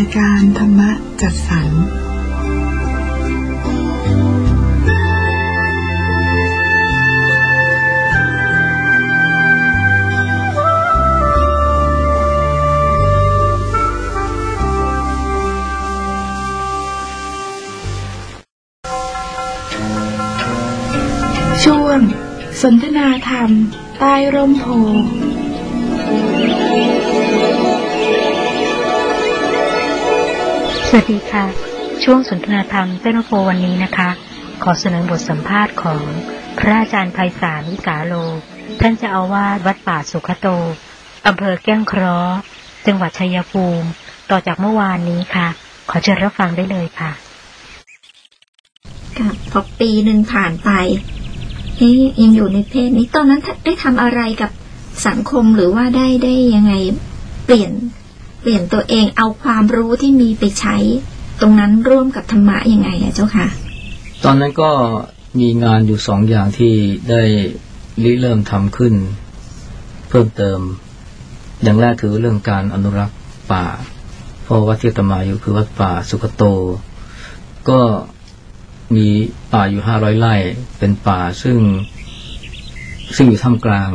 ายการธรรมะจัดสรรช่วงสนทนาธรรมใต้ร่มโพสวัสดีค่ะช่วงสนทนาธรรมใต้ร่มโพวันนี้นะคะขอเสนอบทสัมภาษณ์ของพระอาจารย์ไพศาลวิสาโลท่านเจ้าอาวาสวัดป่าสุขโตอำเภอแก้งเคราะห์จังหวัดชัยภูมิต่อจากเมื่อวานนี้ค่ะขอเชิญรับฟังได้เลยค่ะค่ะพอปีหนึ่งผ่านไปยังอยู่ในเพศนี้ตอนนั้นได้ทำอะไรกับสังคมหรือว่าได้ยังไงเปลี่ยนตัวเองเอาความรู้ที่มีไปใช้ตรงนั้นร่วมกับธรรมะยังไงอะเจ้าค่ะตอนนั้นก็มีงานอยู่2 อย่างที่ได้เริ่มทำขึ้นเพิ่มเติมอย่างแรกคือเรื่องการอนุรักษ์ป่าเพราะวัดที่อาตมาอยู่คือวัดป่าสุขโตก็มีป่าอยู่500 ไร่เป็นป่าซึ่งอยู่ท่ามกลาง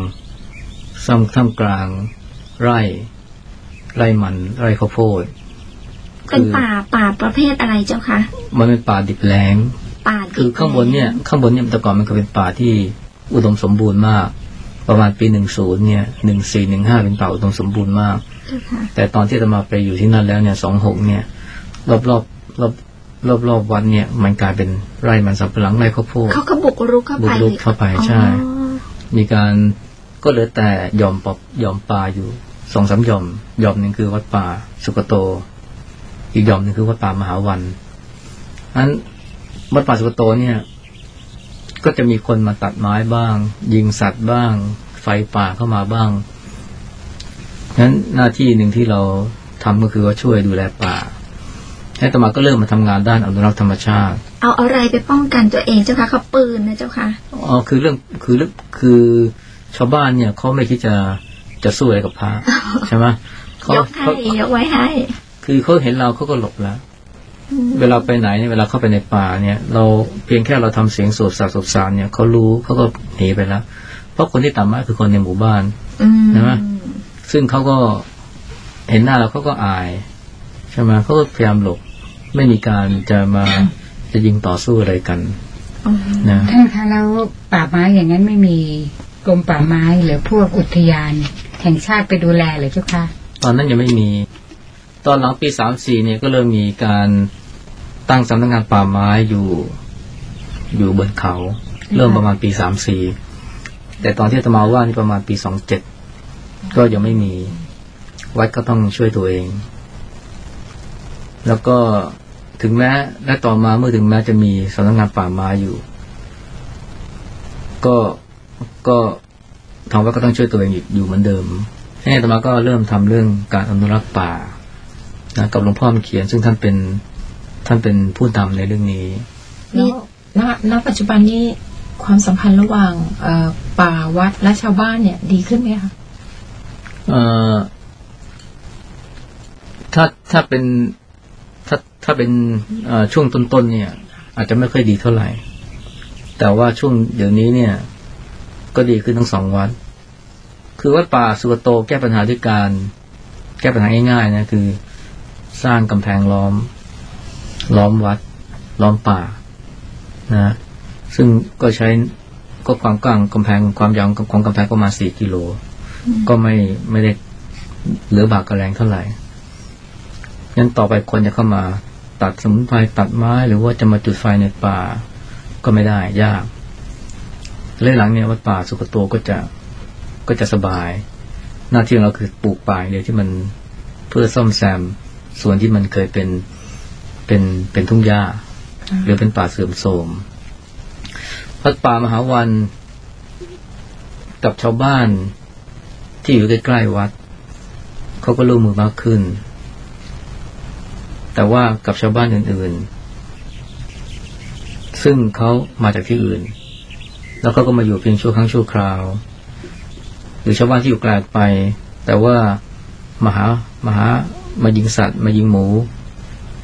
ไร่มันไร่ข้าวโพดเป็นป่าประเภทอะไรเจ้าคะมันเป็นป่าดิบแล้งคือข้างบนเนี่ยแต่ก่อนมันก็เป็นป่าที่อุดมสมบูรณ์มากประมาณปี10เนี่ย1415เป็นป่าอุดมสมบูรณ์มากแต่ตอนที่อาตมาไปอยู่ที่นั่นแล้วเนี่ย26เนี่ยรอบวัดเนี่ยมันกลายเป็นไร่มันสำปะหลังไร่ข้าวโพดเขาก็บุกรุกเข้าไปใช่มีการก็เหลือแต่ยอมป่าอยู่ 2-3 หย่อมนึงคือวัดป่าสุกโตอีกหย่อมนึงคือวัดป่ามหาวันนั้นวัดป่าสุกโตเนี่ยก็จะมีคนมาตัดไม้บ้างยิงสัตว์บ้างไฟป่าเข้ามาบ้างนั้นหน้าที่นึงที่เราทำก็คือว่าช่วยดูแลป่าให้อาตมาก็เริ่มมาทำงานด้านอนุรักษ์ธรรมชาติเอาอะไรไปป้องกันตัวเองเจ้าคะเขาปืนนะเจ้าค่ะคือชาวบ้านเนี่ยเขาไม่คิดจะสู้อะไรกับพระใช่ไหมยกไว้ให้คือเขาเห็นเราเขาก็หลบแล้วเวลาไปไหนเนี่ยเวลาเข้าไปในป่าเนี่ยเราเพียงแค่เราทำเสียงสูบสารเนี่ยเขารู้เขาก็หนีไปแล้วเพราะคนที่ตามมาคือคนในหมู่บ้านใช่ไหมซึ่งเขาก็เห็นหน้าเราเขาก็อายใช่ไหมเขาก็พยายามหลบไม่มีการจะยิงต่อสู้อะไรกันนะท่านคะแล้วป่าไม้อย่างนั้นไม่มีกรมป่าไม้หรือพวกอุทยานแห่งชาติไปดูแลเลยเจ้าค่ะตอนนั้นยังไม่มีตอนหลังปี34เนี่ยก็เริ่มมีการตั้งสำนักงานป่าไม้อยู่บนเขาเริ่มประมาณปี34แต่ตอนที่อาตมาว่านี่ประมาณปี27ก็ยังไม่มีวัดก็ต้องช่วยตัวเองแล้วก็ถึงแม้และต่อมาเมื่อถึงแม้จะมีสำนักงานป่าไม้อยู่ก็ทางวัดก็ต้องช่วยตัวเองอยู่เหมือนเดิมให้อาตมาก็เริ่มทำเรื่องการอนุรักษ์ป่านะกับหลวงพ่อเขียนซึ่งท่านเป็นผู้นำในเรื่องนี้ณปัจจุบันนี้ความสัมพันธ์ระหว่างป่าวัดและชาวบ้านเนี่ยดีขึ้นไหมคะถ้าเป็นช่วงต้นๆเนี่ยอาจจะไม่ค่อยดีเท่าไหร่แต่ว่าช่วงเดี๋ยวนี้เนี่ยก็ดีขึ้นทั้ง2 วัดคือวัดป่าสุกโตแก้ปัญหาด้วยการแก้ปัญหาง่ายๆนะคือสร้างกำแพงล้อมวัดล้อมป่านะซึ่งก็ใช้ก็ความกว้างกำแพงความยาวของกำแพงประมาณ4 กิโลก็ไม่ได้เหลือบากกระแรงเท่าไหร่งั้นต่อไปคนจะเข้ามาตัดสมุนไพรตัดไม้หรือว่าจะมาจุดไฟในป่าก็ไม่ได้ยากเลยหลังเนี่ยวัดป่าสุกโตก็จะสบายหน้าที่ของเราคือปลูกป่าเดียวที่มันเพื่อซ่อมแซมส่วนที่มันเคยเป็นทุ่งหญ้าหรือเป็นป่าเสื่อมโทรมวัดป่ามหาวันกับชาวบ้านที่อยู่ใกล้ๆวัดเขาก็ร่วมมือมากขึ้นแต่ว่ากับชาวบ้านอื่นๆซึ่งเขามาจากที่อื่นแล้วเขาก็มาอยู่เพียงชั่วครั้งชั่วคราวหรือชาวบ้านที่อยู่ไกลไปแต่ว่ามายิงสัตว์มายิงหมู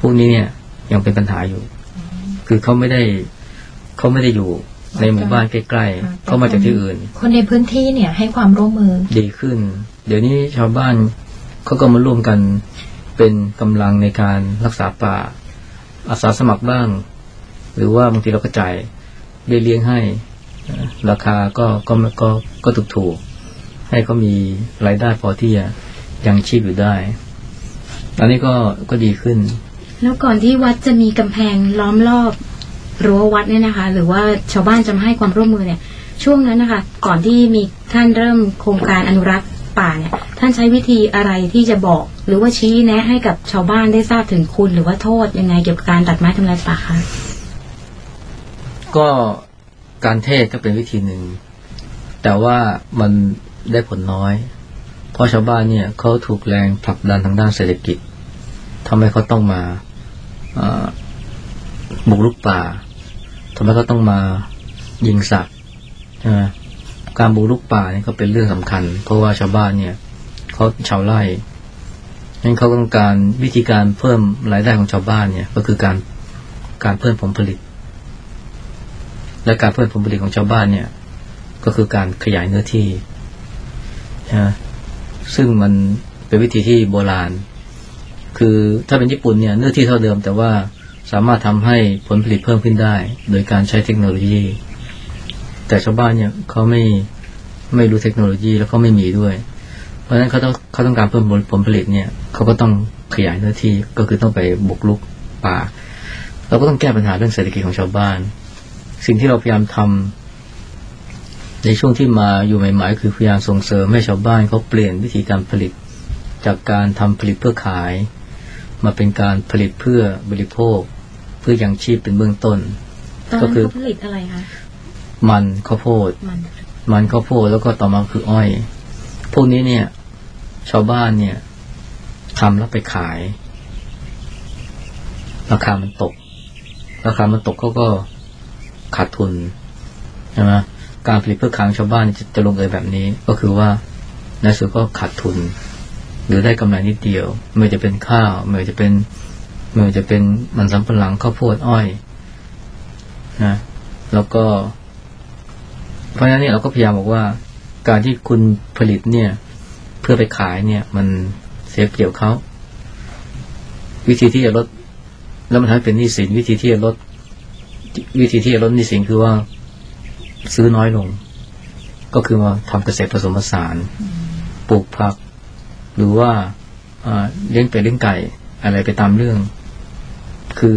วกนี้เนี่ยยังเป็นปัญหาอยู่คือเขาไม่ได้อยู่ในหมู่บ้านใกล้ๆเขามาจากที่อื่นคนในพื้นที่เนี่ยให้ความร่วมมือดีขึ้นเดี๋ยวนี้ชาวบ้านเขาก็มาร่วมกันเป็นกำลังในการรักษาป่าอาสาสมัครบ้างหรือว่าบางทีเราก็จ่ายเบี้ยเลี้ยงให้ราคาก็ถูกๆให้เขามีรายได้พอที่จะยังชีพอยู่ได้อันนี้ก็ดีขึ้นแล้วก่อนที่วัดจะมีกำแพงล้อมรอบรั้ววัดเนี่ยนะคะหรือว่าชาวบ้านจะมาให้ความร่วมมือเนี่ยช่วงนั้นนะคะก่อนที่มีท่านเริ่มโครงการอนุรักษ์ป่าเนี่ยท่านใช้วิธีอะไรที่จะบอกหรือว่าชี้แนะให้กับชาวบ้านได้ทราบถึงคุณหรือว่าโทษยังไงเกี่ยวกับการตัดไม้ทำลายป่าคะก็การเทศก็เป็นวิธีหนึ่งแต่ว่ามันได้ผลน้อยเพราะชาวบ้านเนี่ยเขาถูกแรงผลักดันทางด้านเศรษฐกิจทำให้เขาต้องมาบุกรุกป่าทำให้เขาต้องมายิงสัตว์การบุกรุกป่าเนี่ยก็เป็นเรื่องสำคัญเพราะว่าชาวบ้านเนี่ยเขาชาวไร่งั้นเขาต้องการวิธีการเพิ่มรายได้ของชาวบ้านเนี่ยก็คือการเพิ่มผลผลิตและการเพิ่มผลผลิตของชาวบ้านเนี่ยก็คือการขยายเนื้อที่ซึ่งมันเป็นวิธีที่โบราณคือถ้าเป็นญี่ปุ่นเนี่ยเนื้อที่เท่าเดิมแต่ว่าสามารถทำให้ผลผลิตเพิ่มขึ้นได้โดยการใช้เทคโนโลยีแต่ชาวบ้านเนี่ยเขาไม่รู้เทคโนโลยีแล้วเขาไม่มีด้วยเพราะฉะนั้นเขาต้องการเพิ่มผลผลิตเนี่ยเขาก็ต้องขยายเนื้อที่ก็คือต้องไปบุกรุกป่าเราก็ต้องแก้ปัญหาเรื่องเศรษฐกิจของชาวบ้านสิ่งที่เราพยายามทำในช่วงที่มาอยู่ใหม่ๆคือพยายามส่งเสริมให้ชาวบ้านเขาเปลี่ยนวิธีการผลิตจากการทำผลิตเพื่อขายมาเป็นการผลิตเพื่อบริโภคเพื่อยังชีพเป็นเบื้องต้นก็คือผลิตอะไรคะมันข้าวโพดมันข้าวโพดแล้วก็ต่อมาคืออ้อยพวกนี้เนี่ยชาวบ้านเนี่ยทำแล้วไปขายราคามันตกเขาก็ขาดทุนใช่ไหมการผลิตเพื่อขายชาวบ้านจะลงเอยแบบนี้ก็คือว่าในสุดก็ขาดทุนหรือได้กำไรนิดเดียวไม่ว่าจะเป็นข้าวไม่ว่าจะเป็นมันสำปะหลังข้าวโพดอ้อยนะแล้วก็เพราะฉะนั้นเนี่ยเราก็พยายามบอกว่าการที่คุณผลิตเนี่ยเพื่อไปขายเนี่ยมันเสียเปรียบเขาวิธีที่จะลดแล้วมันทำให้เป็นหนี้สินวิธีที่จะลดหนี้สินคือว่าซื้อน้อยลงก็คือมาทำเกษตรผสมผสานปลูกผักหรือว่าเลี้ยงเป็ดเลี้ยงไก่อะไรไปตามเรื่องคือ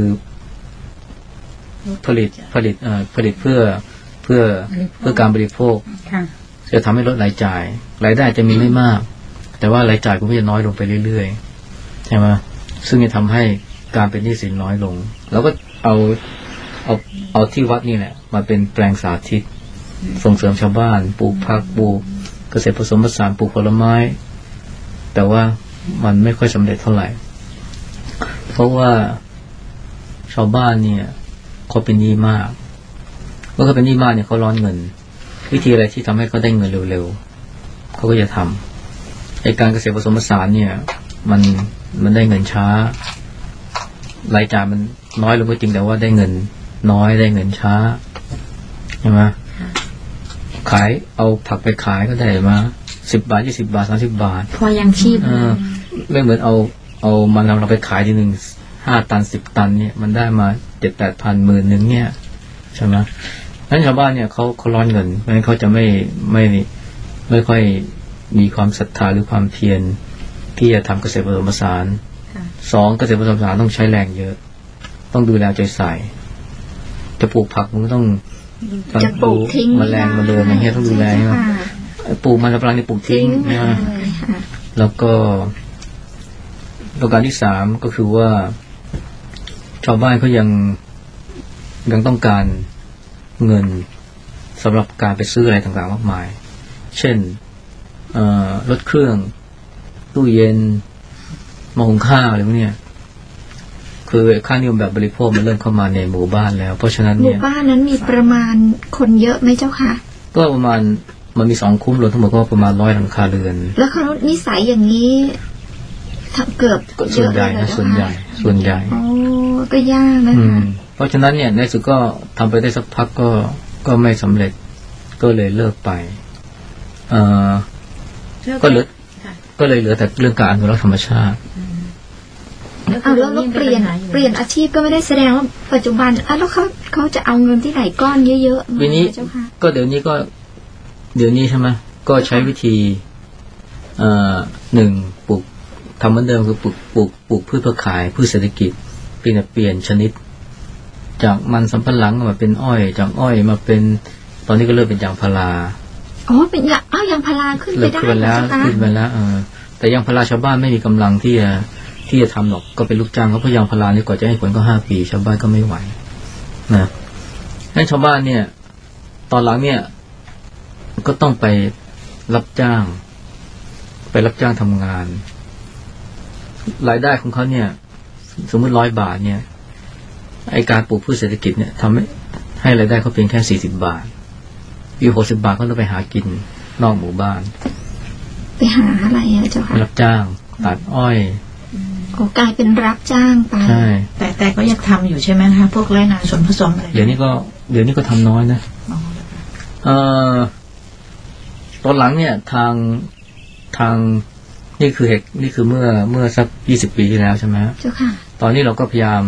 ผลิตเพื่อการบริโภคจะทำให้ลดรายจ่ายรายได้จะมีไม่มากแต่ว่ารายจ่ายก็จะน้อยลงไปเรื่อยๆใช่ไหมซึ่งจะทำให้การเป็นหนี้สินน้อยลงแล้วก็เอาที่วัดนี่แหละมาเป็นแปลงสาธิตส่งเสริมชาวบ้านปลูกผักปลูกเกษตรผสมผสานปลูกผลไม้แต่ว่ามันไม่ค่อยสำเร็จเท่าไหร่เพราะว่าชาวบ้านเนี่ยเขาเป็นหนี้มากเมื่อเขาเป็นหนี้มากเนี่ยเขาร้อนเงินวิธีอะไรที่ทำให้เขาได้เงินเร็วๆเขาก็จะทำไอ้การเกษตรผสมผสานเนี่ยมันได้เงินช้ารายจ่ายมันน้อยลงก็จริงแต่ว่าได้เงินน้อยได้เงินช้าใช่ไหมขายเอาผักไปขายก็ได้มา10 บาท20 บาท30 บาทพอยังชีพไม่เหมือนเอามันเราไปขายทีนึง5 ตัน10 ตันเนี่ยมันได้มา 7-8 พันหมื่นนึงเนี่ยใช่ไหมนั้นชาวบ้านเนี่ยเขาร้อนเงินเพราะฉะนั้นเขาจะไม่ค่อยมีความศรัทธาหรือความเพียรที่จะทำเกษตรผสมผสาน2เกษตรผสมผสานต้องใช้แรงเยอะต้องดูแลใจใส่จะปลูกผักมันก็ต้องจะปลูกทิ้งแมลงมาเดินอย่างเงี้ยต้องดูแลใช่ไหมปลูกมันสำปะหลังนี่ปลูกทิ้งนะแล้วก็ประการที่3ก็คือว่าชาวบ้านเขายังต้องการเงินสำหรับการไปซื้ออะไรต่างๆมากมายเช่นรถเครื่องตู้เย็นหม้อหุงข้าวอะไรพวกนี้คือค่านิยมแบบบริโภคมันเริ่มเข้ามาในหมู่บ้านแล้วเพราะฉะนั้นเนี่ยหมู่บ้านนั้นมีประมาณคนเยอะไหมเจ้าค่ะก็ประมาณมันมี2 คุ้มรวมทั้งหมดก็ประมาณ100 หลังคาเรือนแล้วเขานิสัยอย่างนี้เกือบส่วนใหญ่นะส่วนใหญ่โอ้ก็ยากนะคะเพราะฉะนั้นเนี่ยในสุดก็ทำไปได้สักพักก็ไม่สำเร็จก็เลยเลิกไปก็เลยเหลือแต่เรื่องการอนุรักษ์ธรรมชาติแล้วเปลี่ยนอาชีพก็ไม่ได้แสดงว่าปัจจุบันแล้วเขาจะเอาเงินที่ไหนก้อนเยอะๆวันนี้ก็เดี๋ยวนี้ใช่ไหมก็ใช้วิธีหนึ่งปลูกทำเหมือนเดิมคือปลูกพืชเพื่อขายพืชเศรษฐกิจเปลี่ยนชนิดจากมันสำปะหลังมาเป็นอ้อยจากอ้อยมาเป็นตอนนี้ก็เริ่มเป็นยางพาราเป็นยางพาราขึ้นไปได้ขึ้นไปแล้วแต่ยางพาราชาวบ้านไม่มีกำลังที่จะทำหรอกก็เป็นลูกจ้างเขาเพราะยางพารานี่กว่าจะให้ผลก็5 ปีชาวบ้านก็ไม่ไหวนะให้ชาวบ้านเนี่ยตอนหลังเนี่ยก็ต้องไปรับจ้างทำงานรายได้ของเขาเนี่ยสมมติ100 บาทเนี่ยไอการปลูกพืชเศรษฐกิจเนี่ยทำให้รายได้เขาเพียงแค่40 บาทอีก60 บาทเขาต้องไปหากินนอกหมู่บ้านไปหาอะไรเจ้าค่ะรับจ้างตัดอ้อยกลายเป็นรับจ้างไปใช่แต่ก็ยังทำอยู่ใช่ไหมคะพวกไร่นาส่วนผสมอะไรเดี๋ยวนี้ก็ทำน้อยนะตอนหลังเนี่ยทางนี่คือเมื่อสัก20 ปีที่แล้วใช่ไหมเจ้าค่ะตอนนี้เราก็พยายาม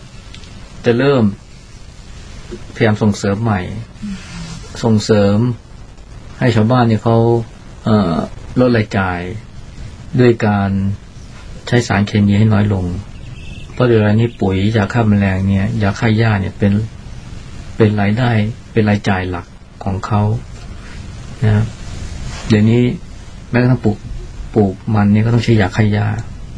ส่งเสริมใหม่ส่งเสริมให้ชาวบ้านเนี่ยเขาลดรายจ่ายด้วยการใช้สารเคมีให้น้อยลงเพราะเดี๋ยวนี้ปุ๋ยยาฆ่าแมลงเนี่ยยาฆ่าหญ้าเนี่ยเป็นรายได้เป็นรายจ่ายหลักของเขานะเดี๋ยวนี้แม้กระทั่งปลูกมันเนี่ยก็ต้องใช้ยาฆ่าหญ้า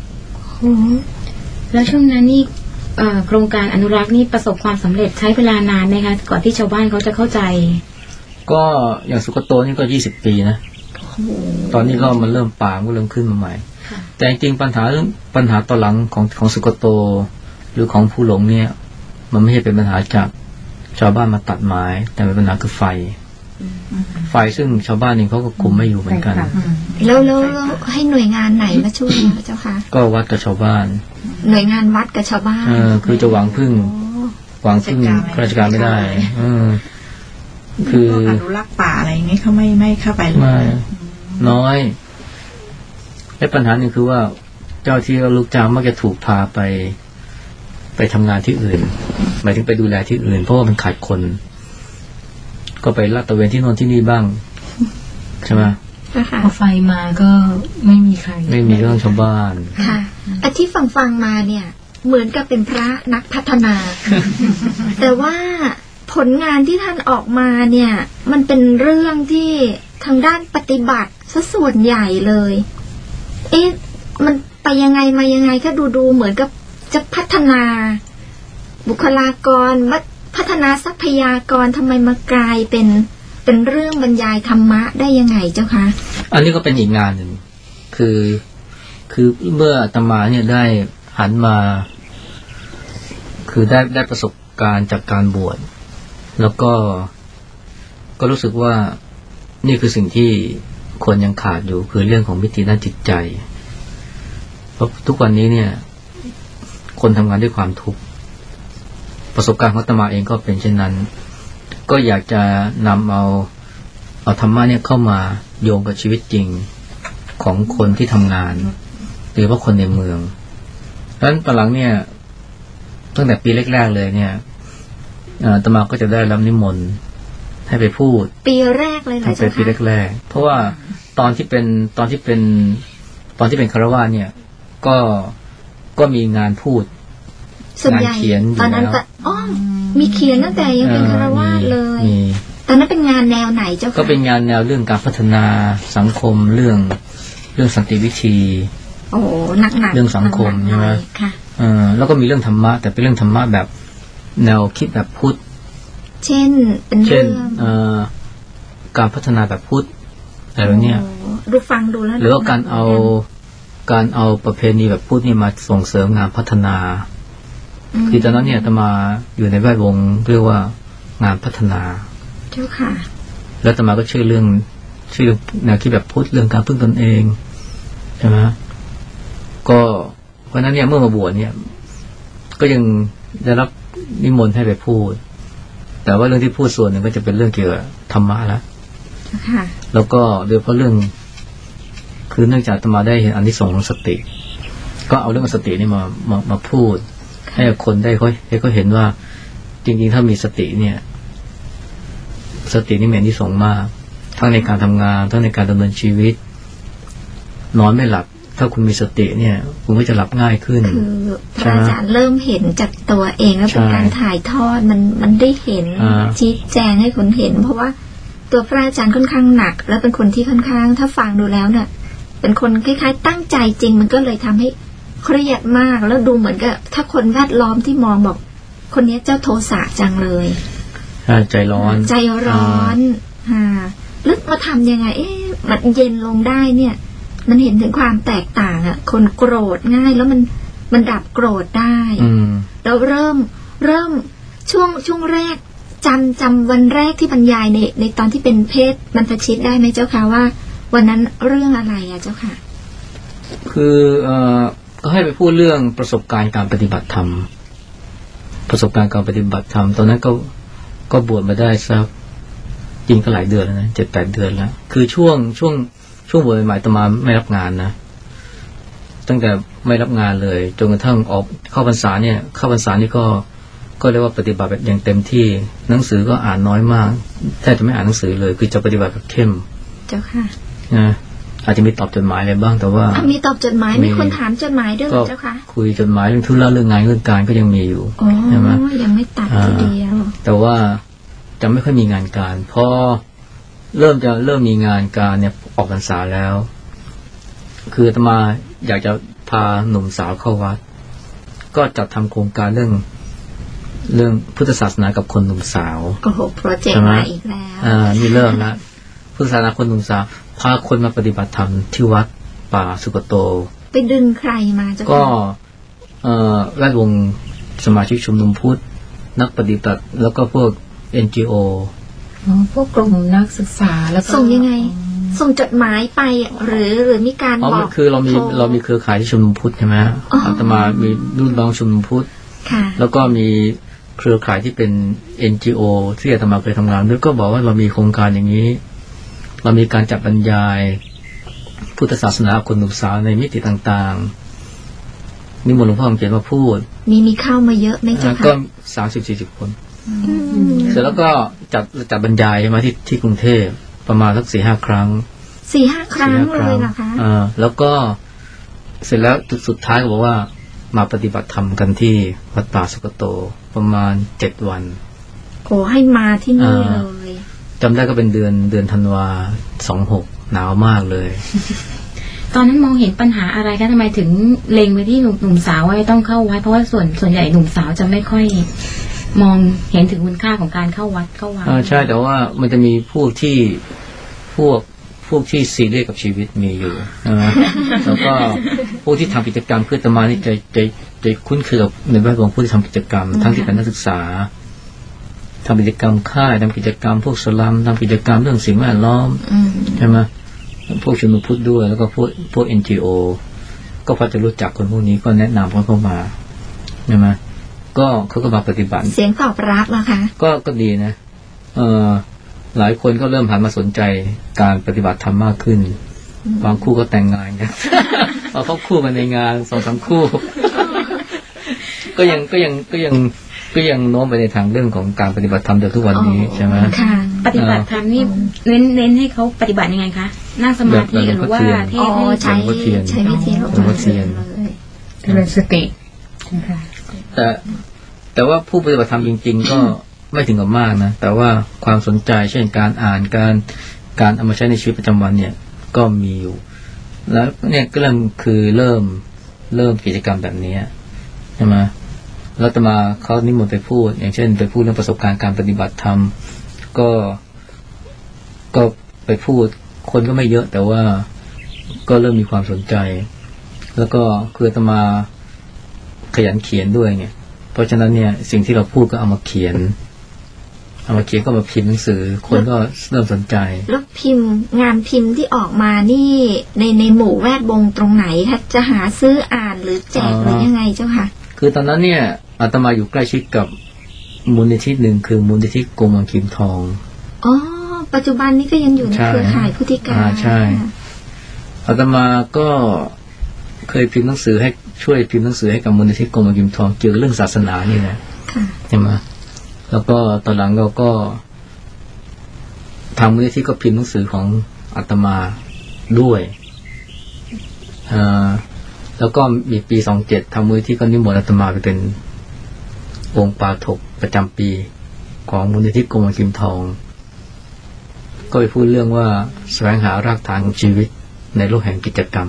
แล้วช่วงนั้นนี่โครงการอนุรักษ์นี่ประสบความสำเร็จใช้เวลานานไหมคะก่อนที่ชาวบ้านเขาจะเข้าใจก็อย่างสุกโตนี่ก็20 ปีนะตอนนี้ก็มันเริ่มป่าก็เริ่มขึ้นมาใหม่แต่จริงปัญหาตอนหลังของสุกโตหรือของผู้หลงเนี่ยมันไม่ใช่เป็นปัญหาจากชาวบ้านมาตัดไม้แต่เป็นปัญหาคือไฟซึ่งชาวบ้านเองเขาก็คุมไม่อยู่เหมือนกันแล้วให้หน่วยงานไหนมาช่วยเจ้าคะก็วัดกับชาวบ้านหน่วยงานวัดกับชาวบ้านคือจะหวังพึ่งราชการไม่ได้คืออนุรักษ์ป่าอะไรอย่างนี้เขาไม่เข้าไปเลยน้อยและปัญหาหนึ่งคือว่าเจ้าที่ลูกจ้างมักจะถูกพาไปทำงานที่อื่นหมายถึงไปดูแลที่อื่นเพราะว่ามันขาดคนก็ไปลาดตระเวนที่โน่นที่นี่บ้างใช่ไหมพอไฟมาก็ไม่มีใครไม่มีเรื่องชาวบ้านค่ะแต่ที่ฟังมาเนี่ยเหมือนกับเป็นพระนักพัฒนา แต่ว่าผลงานที่ท่านออกมาเนี่ยมันเป็นเรื่องที่ทางด้านปฏิบัติซะส่วนใหญ่เลยมันไปยังไงมายังไงถ้าดูเหมือนกับจะพัฒนาบุคลากรพัฒนาทรัพยากรทำไมมากลายเป็นเรื่องบรรยายธรรมะได้ยังไงเจ้าคะอันนี้ก็เป็นอีกงานหนึ่งคือเมื่ออาตมาเนี่ยได้หันมาคือได้ประสบการณ์จากการบวชแล้วก็รู้สึกว่านี่คือสิ่งที่คนยังขาดอยู่คือเรื่องของมิติด้านจิตใจเพราะทุกวันนี้เนี่ยคนทำงานด้วยความทุกข์ประสบการณ์ของอาตมาเองก็เป็นเช่นนั้นก็อยากจะนำเอาธรรมะเนี่ยเข้ามาโยงกับชีวิตจริงของคนที่ทำงานหรือว่าคนในเมืองดังนั้นตอนหลังเนี่ยตั้งแต่ปีแรกๆเลยเนี่ยอาตมาก็จะได้รับนิมนต์ให้ไปพูดปีแรกเลยเหรอเจ้าคะปีแรกๆเพราะว่าตอนที่เป็นคฤหัสถ์เนี่ยก็มีงานพูดงานเขียนตอนนั้นมีเขียนตั้งแต่ยังเป็นคฤหัสถ์เลยตอนนั้นเป็นงานแนวไหนเจ้าคะก็เป็นงานแนวเรื่องการพัฒนาสังคมเรื่องสันติวิธีหนักเรื่องสังคมใช่ไหมค่ะแล้วก็มีเรื่องธรรมะแต่เป็นเรื่องธรรมะแบบแนวคิดแบบพุทธเช่นเป็นเรื่องการพัฒนาแบบพุทธอะไรแบบนี้ดูฟังดูแล้วหรือว่าการเอาประเพณีแบบพุทธนี่มาส่งเสริมงานพัฒนาคือตอนนั้นเนี่ยอาตมาอยู่ในแวดวงเรียกว่างานพัฒนาเจ้าค่ะแล้วอาตมาก็ชื่อแนวคิดแบบพุทธเรื่องการพึ่งตนเองใช่ไหมก็เพราะนั้นเนี่ยเมื่อมาบวชเนี่ยก็ยังได้รับนิมนต์ให้ไปพูดแต่ว่าเรื่องที่พูดส่วนหนึ่งก็จะเป็นเรื่องเกี่ยวกับธรรมะแล้วแล้วก็โดยเฉพาะเรื่องคือเนื่องจากอาตมาได้เห็นอานิสงส์ของสติก็เอาเรื่องสตินี่มาพูดให้คนได้เขาเห็นว่าจริงๆถ้ามีสติเนี่ยสตินี่มีอานิสงส์มากทั้งในการทำงานทั้งในการดำเนินชีวิตนอนไม่หลับถ้าคุณมีสติเนี่ยคุณก็จะหลับง่ายขึ้นคือพระอาจารย์เริ่มเห็นจากตัวเองแล้วเป็นการถ่ายทอดมันได้เห็นชี้แจงให้คนเห็นเพราะว่าตัวพระอาจารย์ค่อนข้างหนักแล้วเป็นคนที่ค่อนข้างถ้าฟังดูแล้วเนี่ยเป็นคนคล้ายๆตั้งใจจริงมันก็เลยทำให้เครียดมากแล้วดูเหมือนกับถ้าคนแวดล้อมที่มองบอกคนนี้เจ้าโทสะจังเลยใจร้อนลึกมาทำยังไงมันเย็นลงได้เนี่ยมันเห็นถึงความแตกต่างอ่ะคนโกรธง่ายแล้วมันดับโกรธได้แล้วเริ่มช่วงแรกจำวันแรกที่บรรยายในตอนที่เป็นเพศบรรพชิตได้ไหมเจ้าค่ะว่าวันนั้นเรื่องอะไรอ่ะเจ้าค่ะคือก็ให้ไปพูดเรื่องประสบการณ์การปฏิบัติธรรมตอนนั้นก็บวชมาได้สักจริงก็หลายเดือนแล้วนะ 7-8 เดือนแล้วคือช่วงบวชใหม่ๆอาตมาไม่รับงานนะตั้งแต่ไม่รับงานเลยจนกระทั่งออกเข้าพรรษาเนี่ยก็เรียกว่าปฏิบัติแบบอย่างเต็มที่หนังสือก็อ่านน้อยมากแทบจะไม่อ่านหนังสือเลยคือจะปฏิบัติแบบเข้มเจ้าค่ะนะอาจจะมีตอบจดหมายอะไรบ้างแต่ว่ามีตอบจดหมายมีคนถามจดหมายด้วยเจ้าค่ะคุยจดหมายเรื่องธุระเรื่องงานเรื่องการก็ยังมีอยู่ใช่ไหมยังไม่ตัดทีเดียวแต่ว่าจะไม่ค่อยมีงานการพอเริ่มมีงานการเนี่ยออกพรรษาแล้วคืออาตมาอยากจะพาหนุ่มสาวเข้าวัดก็จัดทำโครงการเรื่องพุทธศาสนากับคนหนุ่มสาวโอ้โหโปรเจกต์มาอีกแล้วนี่เริ่มแล้วพุทธศาสนาคนหนุ่มสาวพาคนมาปฏิบัติธรรมที่วัดป่าสุกโตไปดึงใครมาจ้ะก็แวดวงสมาชิกชุมนุมพุทธนักปฏิบัติแล้วก็พวก NGO พวกกลุ่มนักศึกษาแล้วก็ส่งยังไงส่งจดหมายไปหรือมีการบอกคือเรามีเครือข่ายที่ชุมนุมพุทธใช่ไหมอาตมามีรุ่นน้องชุมนุมพุทธแล้วก็มีเครือข่ายที่เป็น NGO ที่อาตมาเคยทำงานด้วยก็บอกว่าเรามีโครงการอย่างนี้เรามีการจัดบรรยายพุทธศาสนาคนหนุ่มสาวในมิติต่างๆนิมนต์หลวงพ่อเขียนมาพูดมีเข้ามาเยอะไหมเจ้าค่ะก็ 30-40 คนเสร็จแล้วก็จัดบรรยายมาที่กรุงเทพประมาณสัก 4-5 ครั้ง 4-5 ครั้งเลยเหรอคะแล้วก็เสร็จแล้วจุดสุดท้ายก็บอกว่ามาปฏิบัติธรรมกันที่วัดป่าสุกโตประมาณ7 วันโอ้ให้มาที่นี่เลยจำได้ก็เป็นเดือนธันวา26หนาวมากเลยตอนนั้นมองเห็นปัญหาอะไรคะทำไมถึงเล็งไปที่หนุ่มสาวว่าต้องเข้าวัดเพราะว่าส่วนใหญ่หนุ่มสาวจะไม่ค่อยมองเห็นถึงคุณค่าของการเข้าวัดใช่แต่ว่ามันจะมีพวกที่ซีเรียสกับชีวิตมีอยู่แล้วก็พวกที่ทำกิจกรรมคืออาตมานี่จะคุ้นเคยกับในแวดวงผู้ที่ทำกิจกรรมทั้งที่เป็นนักศึกษาทำกิจกรรมค่ายทำกิจกรรมพวกสลัมทำกิจกรรมเรื่องสิ่งแวดล้อมใช่ไหมพวกชุมนุมพุทธด้วยแล้วก็พวก NGO ก็พอจะรู้จักคนพวกนี้ก็แนะนำเขาเข้ามาใช่ไหมก็เขาก็มาปฏิบัติเสียงตอบรับนะคะก็ดีนะหลายคนก็เริ่มหันมาสนใจการปฏิบัติธรรมมากขึ้นบางคู่ก็แต่งงานกันเอาเข้าคู่กันในงาน 2-3 คู่ก็ยังโน้มไปในทางเรื่องของการปฏิบัติธรรมจนทุกวันนี้ใช่ไหมค่ะปฏิบัติธรรมนี่เน้นให้เขาปฏิบัติยังไงคะนั่งสมาธิหรือว่าเทศให้ใช้วิธีหลวงพ่อเทียนเจริญสติแต่ว่าผู้ปฏิบัติธรรมจริงๆก็ไม่ถึงกับมากนะแต่ว่าความสนใจเช่นการอ่านการเอามาใช้ในชีวิตประจำวันเนี่ยก็มีอยู่แล้วเนี่ยก็เริ่มกิจกรรมแบบนี้ใช่ไหมแล้วต่อมาเขานิมนต์ไปพูดอย่างเช่นไปพูดเรื่องประสบการณ์การปฏิบัติธรรมก็ไปพูดคนก็ไม่เยอะแต่ว่าก็เริ่มมีความสนใจแล้วก็คือต่อมาขยันเขียนด้วยไงเพราะฉะนั้นเนี่ยสิ่งที่เราพูดก็เอามาเขียนเอามาเขียนก็มาพิมพ์หนังสือคนก็เริ่มสนใจแล้วพิมพ์งานพิมพ์ที่ออกมานี่ในหมู่แวดวงตรงไหนคะจะหาซื้ออ่านหรือแจกหรือยังไงเจ้าค่ะคือตอนนั้นเนี่ยอาตมาอยู่ใกล้ชิดกับมูลนิธิหนึ่งคือมูลนิธิกรมวังคีมทองอ๋อปัจจุบันนี้ก็ยังอยู่ในเครือข่ายพุทธิกาใช่อาตมาก็เคยพิมพ์หนังสือให้ช่วยพิมพ์หนังสือให้กับมูลนิธิกรมวังคีมทองเกี่ยวกับเรื่องศาสนานี่นะใช่ไหมแล้วก็ตอนหลังเราก็ทางมูลนิธิก็พิมพ์หนังสือของอาตมาด้วยแล้วก็มีปี27ทางมูลนิธิก็นิมนต์อาตมาไปเป็นองค์ปาฐกประจำปีของมูลนิธิกรมวังคีมทองก็ไปพูดเรื่องว่าแสวงหารากฐานของชีวิตในโลกแห่งกิจกรรม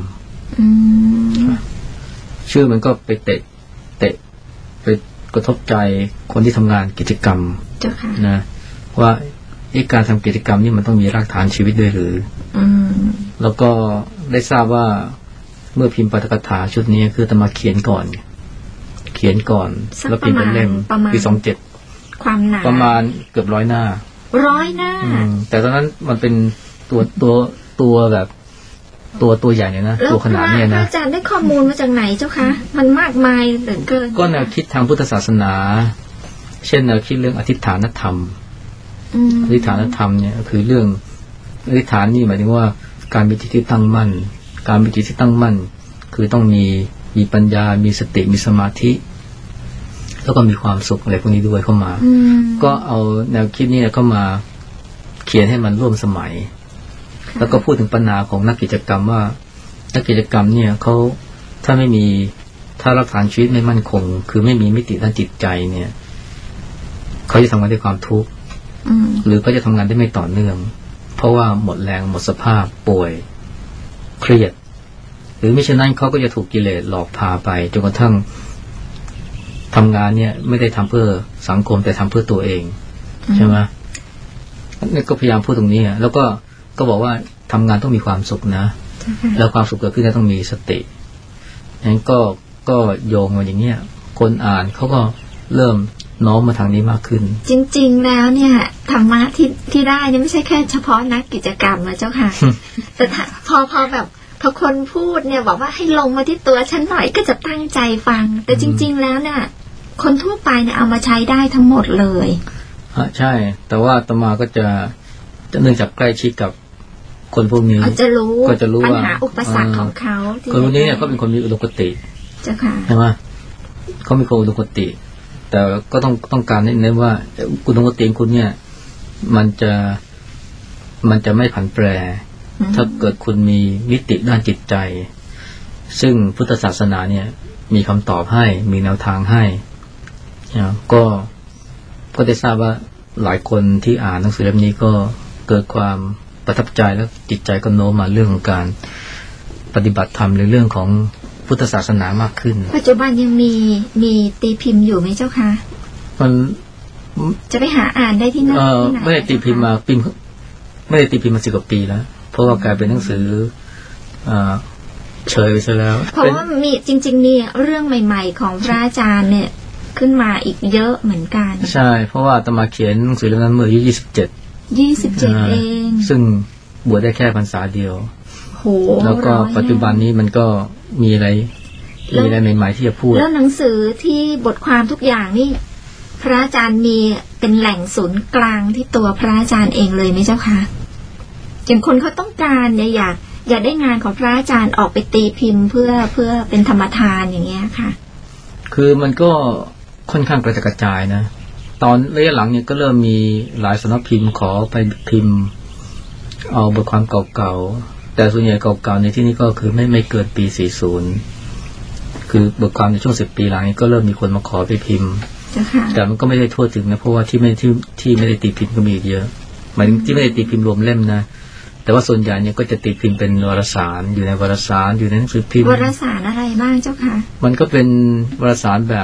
ชื่อมันก็ไปเตะไปกระทบใจคนที่ทำงานกิจกรรมนะว่าการทำกิจกรรมนี่มันต้องมีรากฐานชีวิตด้วยหรือแล้วก็ได้ทราบว่าเมื่อพิมพ์ปาฐกถาชุดนี้คืออาตมาเขียนก่อนแล้วพิมพ์เป็นเล่มปี27 ความหนาประมาณเกือบ100 หน้าแต่ตอนนั้นมันเป็นตัวแบบตัวใหญ่เนี่ยนะตัวขนาดนี้นะอาจารย์ได้ข้อมูลมาจากไหนเจ้าคะมันมากมายเหลือเกินก็แนวคิดทางพุทธศาสนาเช่นแนวคิดเรื่องอธิษฐานธรรมอธิษฐานธรรมเนี่ยคือเรื่องอธิษฐานนี่หมายถึงว่าการมีจิตที่ตั้งมั่นการมีจิตที่ตั้งมั่นคือต้องมีปัญญามีสติมีสมาธิแล้วก็มีความสุขอะไรพวกนี้ด้วยเข้ามาก็เอาแนวคิดนี้เข้ามาเขียนให้มันร่วมสมัยแล้วก็พูดถึงปัญหาของนักกิจกรรมว่านักกิจกรรมเนี่ยเขาถ้ารักฐานชีวิตไม่มั่นคงคือไม่มีมิติด้านจิตใจเนี่ยเขาจะทำงานด้วยความทุกข์หรือก็จะทำงานได้ไม่ต่อเนื่องเพราะว่าหมดแรงหมดสภาพป่วยเครียดหรือมิฉะนั้นเขาก็จะถูกกิเลสหลอกพาไปจนกระทั่งทำงานเนี่ยไม่ได้ทำเพื่อสังคมแต่ทำเพื่อตัวเองใช่ไหมนี่ก็พยายามพูดตรงนี้แล้วก็บอกว่าทำงานต้องมีความสุขนะแล้วความสุขเกิดขึ้นต้องมีสติงั้นก็โยงมาอย่างเงี้ยคนอ่านเขาก็เริ่มน้อมมาทางนี้มากขึ้นจริงๆแล้วเนี่ยธรรมะที่ได้เนี่ยไม่ใช่แค่เฉพาะนักกิจกรรมนะเจ้าค่ะ แต่พอแบบพอคนพูดเนี่ยบอกว่าให้ลงมาที่ตัวฉันหน่อยก็จะตั้งใจฟังแต่จริงๆแล้วเนี่ยคนทั่วไปเนี่ยเอามาใช้ได้ทั้งหมดเลยใช่แต่ว่าอาตมาก็จะเนื่องจากใกล้ชิดกับคนพวกนี้ก็จะรู้ปัญหาอุปสรรคของเขาคนพวกนี้เนี่ยเขาเป็นคนมีอุดมคติเจ้าค่ะใช่ไหมเขามีความอุดมคติแต่ก็ต้องการให้เน้นว่าอุดมคติคุณเนี่ยมันจะไม่ผันแปรถ้าเกิดคุณมีมิติด้านจิตใจซึ่งพุทธศาสนาเนี่ยมีคำตอบให้มีแนวทางให้ก็ได้ทราบว่าหลายคนที่อ่านหนังสือเล่มนี้ก็เกิดความประทับใจแล้วจิตใจก็โน้มมาเรื่องของการปฏิบัติธรรมในเรื่องของพุทธศาสนามากขึ้นปัจจุบันยังมีตีพิมพ์อยู่ไหมเจ้าคะมันจะไปหาอ่านได้ที่ไหนไม่ได้ตีพิมพ์มาไม่ได้ตีพิมพ์มา10 กว่าปีแล้วเพราะว่ากลายเป็นหนังสือเฉยไปซะแล้วเพราะว่ามีจริงๆมีเรื่องใหม่ๆของพระอาจารย์เนี่ยขึ้นมาอีกเยอะเหมือนกันใช่เพราะว่าอาตมาเขียนหนังสือเล่มนั้นเมื่ออายุ27 เองซึ่งบวชได้แค่พรรษาเดียวโหแล้วก็ปัจจุบันนี้มันก็มีอะไรใหม่ๆที่จะพูดแล้วหนังสือที่บทความทุกอย่างนี่พระอาจารย์มีเป็นแหล่งศูนย์กลางที่ตัวพระอาจารย์เองเลยไหมเจ้าคะอย่างคนเขาต้องการเนี่ยอยากได้งานของพระอาจารย์ออกไปตีพิมพ์เพื่อเป็นธรรมทานอย่างเงี้ยค่ะคือมันก็ค่อนข้างกระจายนะตอนระยะหลังเนี่ยก็เริ่มมีหลายสำนักพิมพ์ขอไปพิมพ์เอาบทความเก่าๆแต่ส่วนใหญ่เก่าๆในที่นี้ก็คือไม่เกินปี40คือบทความในช่วง10 ปีหลังนี้ก็เริ่มมีคนมาขอไปพิมพ์แต่มันก็ไม่ได้ทั่วถึงนะเพราะว่าที่ไม่ได้ตีพิมพ์ก็มีอีกเยอะหมายถึงที่ไม่ได้ตีพิมพ์รวมเล่มนะแต่ว่าส่วนใหญ่เนี่ยก็จะตีพิมพ์เป็นวารสารอยู่ในวารสารอยู่ในหนังสือพิมพ์วารสารอะไรบ้างเจ้าค่ะมันก็เป็นวารสารแบบ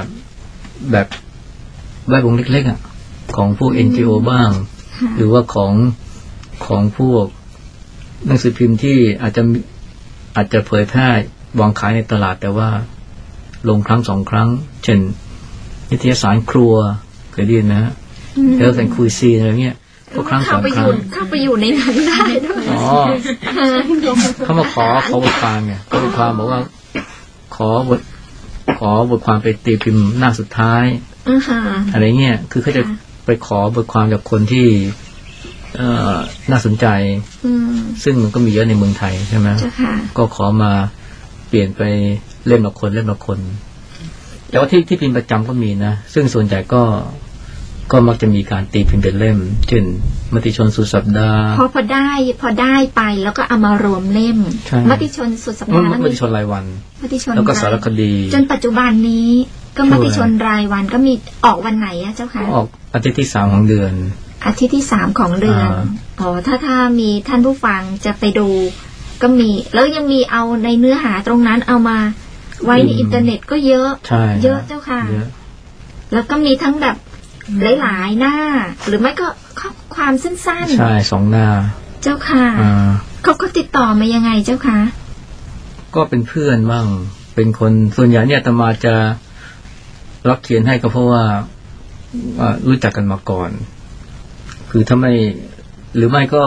แวดวงเล็กๆของพวก NGO บ้างหรือว่าของพวกหนังสือพิมพ์ที่อาจจะเผยแพร่วางขายในตลาดแต่ว่าลงครั้ง 2 ครั้งเช่นนิตยสารครัวเคยได้ยินนะฮะเฮลท์แอนด์คุยซีอะไรเงี้ยพวกครั้งสองครั้งเข้าไปอยู่ในนั้นได้ด้วยอ๋อเขามาขอบทความไงขอบทความบอกว่าขอบทความไปตีพิมพ์หน้าสุดท้ายอะไรเงี้ยคือเขาจะไปขอบทความจากคนที่น่าสนใจซึ่งมันก็มีเยอะในเมืองไทยใช่ไหมก็ขอมาเปลี่ยนไปเล่มละคนแต่ว่าที่พิมพ์ประจำก็มีนะซึ่งส่วนใหญ่ก็มักจะมีการตีพิมพ์เป็นเล่มเช่นมติชนสุดสัปดาห์พอได้ไปแล้วก็เอามารวมเล่มมติชนสุดสัปดาห์มติชนรายวันแล้วก็สารคดีจนปัจจุบันนี้ก็มติชนรายวันก็มีออกวันไหนอะเจ้าคะออกอาทิตย์ที่3ของเดือนอาทิตย์ที่3ของเดือนถ้ามีท่านผู้ฟังจะไปดูก็มีแล้วยังมีเอาในเนื้อหาตรงนั้นเอามาไว้ในอินเทอร์เน็ตก็เยอะเยอะเจ้าค่ะแล้วก็มีทั้งแบบหลายๆหน้าหรือไม่ก็ข้อความสั้นๆใช่2 หน้าเจ้าค่ะเขาก็ติดต่อมายังไงเจ้าค่ะก็เป็นเพื่อนบ้างเป็นคนส่วนใหญ่เนี่ยอาตมาจะรับเขียนให้ก็เพราะว่ารู้จักกันมาก่อนคือถ้าไม่หรือไม่ก็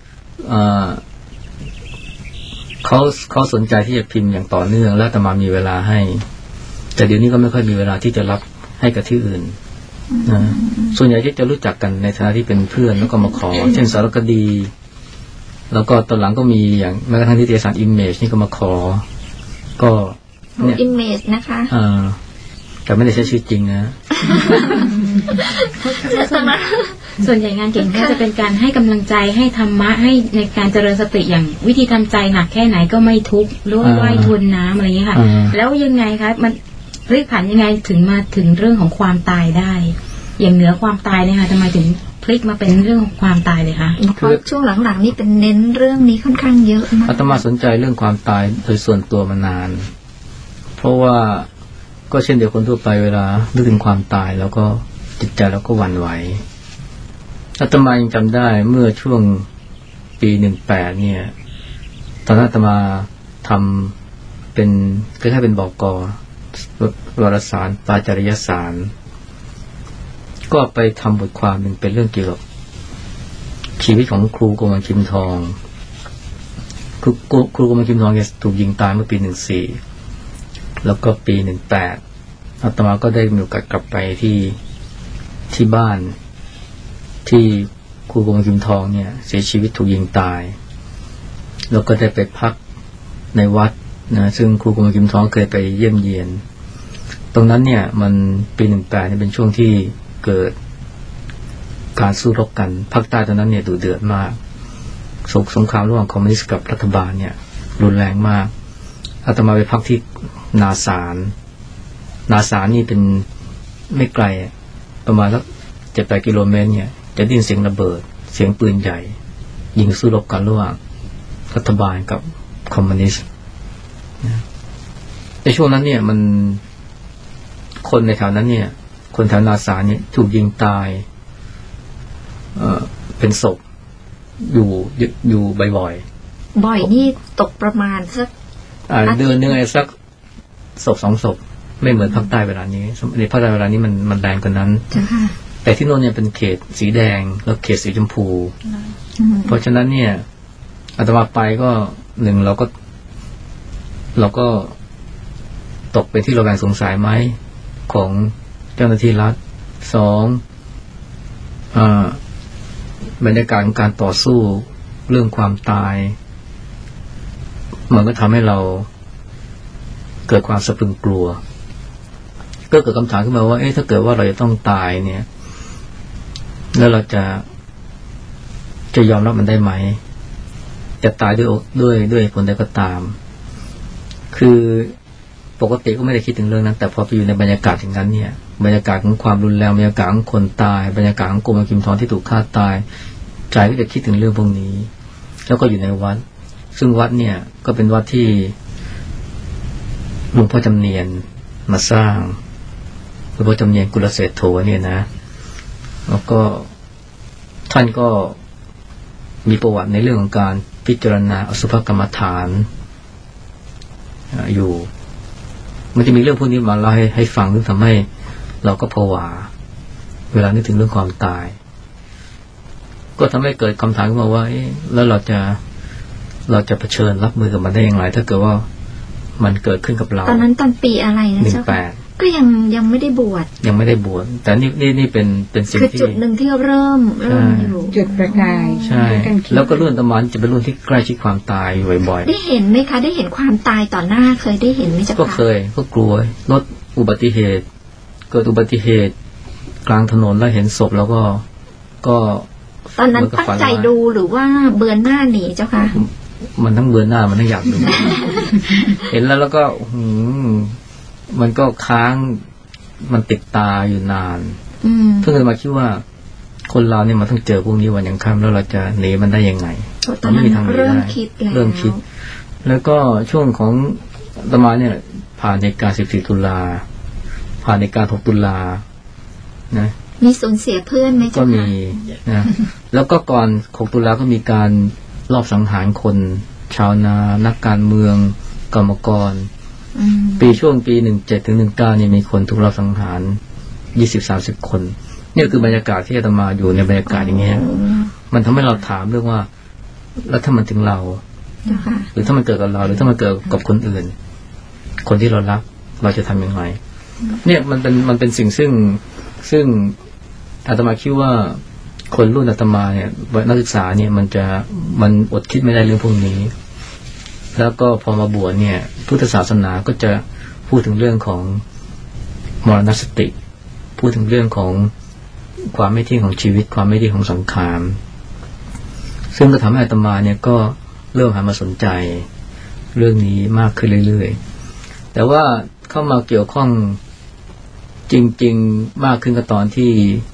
เขาสนใจที่จะพิมพ์อย่างต่อเนื่องแล้วอาตมามีเวลาให้แต่เดี๋ยวนี้ก็ไม่ค่อยมีเวลาที่จะรับให้กับที่อื่นนะส่วนใหญ่ที่จะรู้จักกันในฐานะที่เป็นเพื่อนแล้วก็มาขอเช่นสารคดีแล้วก็ตอนหลังก็มีอย่างแม้กระทั่งนิตยสาร Image นี่ก็มาขอก็เนี่ย Image นะคะแต่ไม่ได้ใช้ชื่อจริงนะส่วนใหญ่งานเก่งก็จะเป็นการให้กำลังใจให้ธรรมะให้ในการเจริญสติอย่างวิธีทำใจหนักแค่ไหนก็ไม่ทุกข์หรือว่าว่ายทวนน้ำอะไรอย่างนี้ค่ะแล้วยังไงคะมันพลิกผันยังไงถึงมาถึงเรื่องของความตายได้อย่างเหนือความตายเนี่ยค่ะทำไมถึงพลิกมาเป็นเรื่องของความตายเลยคะเพราะช่วงหลังๆนี่เป็นเน้นเรื่องนี้ค่อนข้างเยอะมากอาตมาสนใจเรื่องความตายโดยส่วนตัวมานานเพราะว่าก็เช่นเดียวคนทั่วไปเวลานึกถึงความตายแล้วก็จิตใจเราก็หวั่นไหวอาตมายังจำได้เมื่อช่วงปี18เนี่ยตอนนั้นอาตมาทำเป็นคล้ายๆเป็นบก.วารสารปาจาริยสารก็ไปทำบทความหนึ่งเป็นเรื่องเกี่ยวกับชีวิตของครูโกมันคิมทองครูโกมันคิมทองเนี่ยถูกยิงตายเมื่อปี14แล้วก็ปี18อาตมาก็ได้มีโอกาสกลับไปที่บ้านที่ครูโกมันคิมทองเนี่ยเสียชีวิตถูกยิงตายแล้วก็ได้ไปพักในวัดนะซึ่งครูโกมันคิมทองเคยไปเยี่ยมเยียนตรงนั้นเนี่ยมันปี18เนี่ยเป็นช่วงที่เกิดการสู้รบกันภาคใต้ตอนนั้นเนี่ยดุเดือดมากสงครามระหว่างคอมมิวนิสต์กับรัฐบาลเนี่ยรุนแรงมากอาตมาไปพักที่นาสารนี่เป็นไม่ไกลประมาณสัก 7-8 กิโลเมตรเนี่ยจะได้ยินเสียงระเบิดเสียงปืนใหญ่ยิงสู้รบกันระหว่างรัฐบาลกับคอมมิวนิสต์ในช่วงนั้นเนี่ยมันคนในแถวนั้นเนี่ยคนแถวนาสารเนี่ยถูกยิงตายเป็นศพอยู่บ่อยนี่ตกประมาณสักเดือนนึงไอ้สักศพ2 ศพไม่เหมือนภาคใต้เวลานี้ในภาคใต้เวลานี้มันแรงกว่านั้นแต่ที่โน่นเนี่ยเป็นเขตสีแดงแล้วเขตสีชมพูเพราะฉะนั้นเนี่ยอาตมาไปก็1เราก็ตกเป็นที่ระแวงสงสัยไหมของเจ้าหน้าที่รัฐ2บรรยากาศของการต่อสู้เรื่องความตายมันก็ทำให้เราเกิดความสะพรึงกลัวก็เกิดคำถามขึ้นมาว่าถ้าเกิดว่าเราจะต้องตายเนี่ยแล้วเราจะยอมรับมันได้ไหมจะตายด้วยผลใดก็ตามคือปกติก็ไม่ได้คิดถึงเรื่องนั้นแต่พอไปอยู่ในบรรยากาศอย่างนั้นเนี่ยบรรยากาศของความรุนแรงบรรยากาศของคนตายบรรยากาศของโกมันคิมทองที่ถูกฆ่าตายใจก็จะคิดถึงเรื่องพวกนี้แล้วก็อยู่ในวัดซึ่งวัดเนี่ยก็เป็นวัดที่หลวงพ่อจำเนียนมาสร้างหลวงพ่อจำเนียนกุลเศรษโธเนี่ยนะแล้วก็ท่านก็มีประวัติในเรื่องของการพิจารณาอสุภกรรมฐานอยู่มันจะมีเรื่องพวกนี้มาเล่าให้ฟังซึ่งทำให้เราก็ผวาเวลานึกถึงเรื่องความตายก็ทำให้เกิดคำถามขึ้นมาว่าแล้วเราจะเผชิญรับมือกับมันได้อย่างไรถ้าเกิดว่ามันเกิดขึ้นกับเราตอนนั้นตอนปีอะไรนะเจ้าค่ะก็ยังไม่ได้บวชแต่นี่เป็นสิ่งที่คือจุดหนึ่งที่เริ่มอยู่จุดประกายใช่แล้วก็รุ่นอาตมาจะเป็นรุ่นที่ใกล้ชิดความตายบ่อยๆได้เห็นไหมคะได้เห็นความตายต่อหน้าเคยได้เห็นไหมเจ้าค่ะก็เคยก็กลัวรถอุบัติเหตุเกิดอุบัติเหตุกลางถนนแล้วเห็นศพแล้วก็ตอนนั้นตั้งใจดูหรือว่าเบือนหน้าหนีเจ้าค่ะมันทั้งเบือนหน้ามันทั้งอยากดู เห็นแล้วก็มันก็ค้างมันติดตาอยู่นานเพิ่งมาคิดว่าคนเราเนี่ยมันต้องเจอพวกนี้วันยังค่ำแล้วเราจะหนีมันได้ยังไงมันไม่มีทางหนีได้เริ่มคิดแล้วก็ช่วงของอาตมาเนี่ยผ่านเหตุการณ์14 ตุลาผ่านเหตุการณ์6 ตุลานะมีสูญเสียเพื่อนไหมก็มีนะแล้วก็ก่อน6 ตุลาก็มีการลอบสังหารคนชาวนานักการเมืองกรรมกรช่วงปี17 ถึง 19เนี่ยมีคนถูกลอบสังหาร 20-30 คนนี่คือบรรยากาศที่อาตมาอยู่ในบรรยากาศอย่างเงี้ยมันทำให้เราถามเรื่องว่าแล้วถ้ามันถึงเราหรือถ้ามันเกิดกับเราหรือถ้ามันเกิดกับคนอื่นคนที่เรารักเราจะทำยังไงเนี่ยมันเป็นสิ่งซึ่งอาตมาคิดว่าคนรุ่นอาตมาเนี่ยนักศึกษาเนี่ยมันอดคิดไม่ได้เรื่องพวกนี้แล้วก็พอมาบวชเนี่ยพุทธศาสนาก็จะพูดถึงเรื่องของมรณสติพูดถึงเรื่องของความไม่เที่ยงของชีวิตความไม่เที่ยงของสังขารซึ่งก็ทำให้อาตมาเนี่ยก็เริ่มหันมาสนใจเรื่องนี้มากขึ้นเรื่อยๆแต่ว่าเข้ามาเกี่ยวข้องจริงๆมากขึ้นก็ตอนที่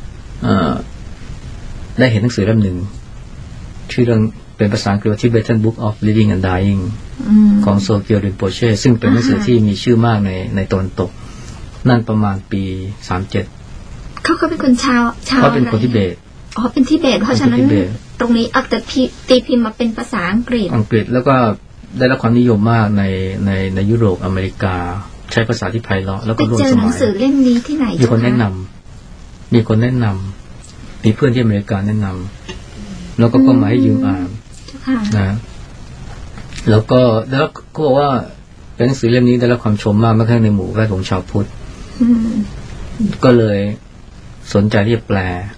ได้เห็นหนังสือเล่มหนึ่งชื่อเรื่องเป็นภาษาอังกฤษว่า Tibetan Book of Living and Dying ของโซเกียวรินโปเช่ซึ่งเป็นหนังสือที่มีชื่อมากในตะวันตกนั่นประมาณปี37 เขาเป็นคนชาวเขาเป็นคนทิเบตเป็นทิเบตเพราะฉะนั้นตรงนี้แต่ตีพิมพ์มาเป็นภาษาอังกฤษแล้วก็ได้รับความนิยมมากในยุโรปอเมริกาใช้ภาษาที่ไพเราะแล้วก็ร่วมสมัยไปเจอหนังสือเล่มนี้ที่ไหนมีคนแนะนำมีเพื่อนที่อเมริกาแนะนำแล้วก็มาให้ยืมอ่านนะแล้วก็บอกว่าเป็นหนังสือเล่มนี้ได้รับความชมมากแม้กระทั่งในหมู่แวดวงชาวพุทธก็เลยสนใจที่จะแปล